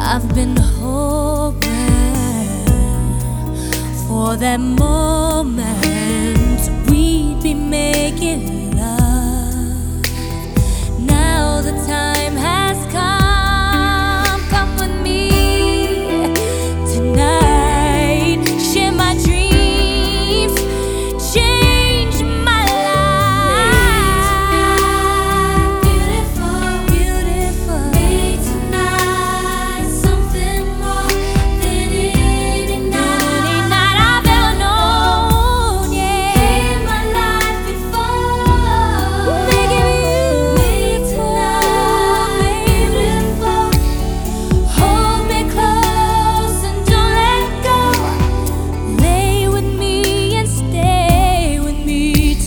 I've been hoping for that moment we'd be making love. Now the time has come. Come with me tonight. Share my dreams. Change my life. Beautiful, beautiful. Make tonight something more than any night I've ever known. Yeah, in my life before. Make it tonight beautiful. Hold me close and don't let go. Lay with me and stay with me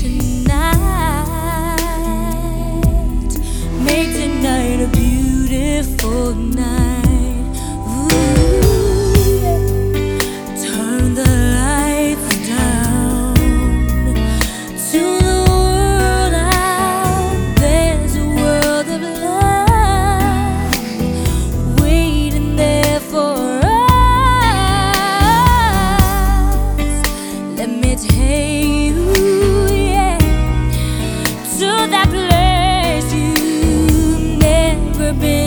tonight. Make tonight a beautiful night. Ooh, turn the lights down to the world out. There's a world of love waiting there for us. Let me take you, yeah, to that place you've never been.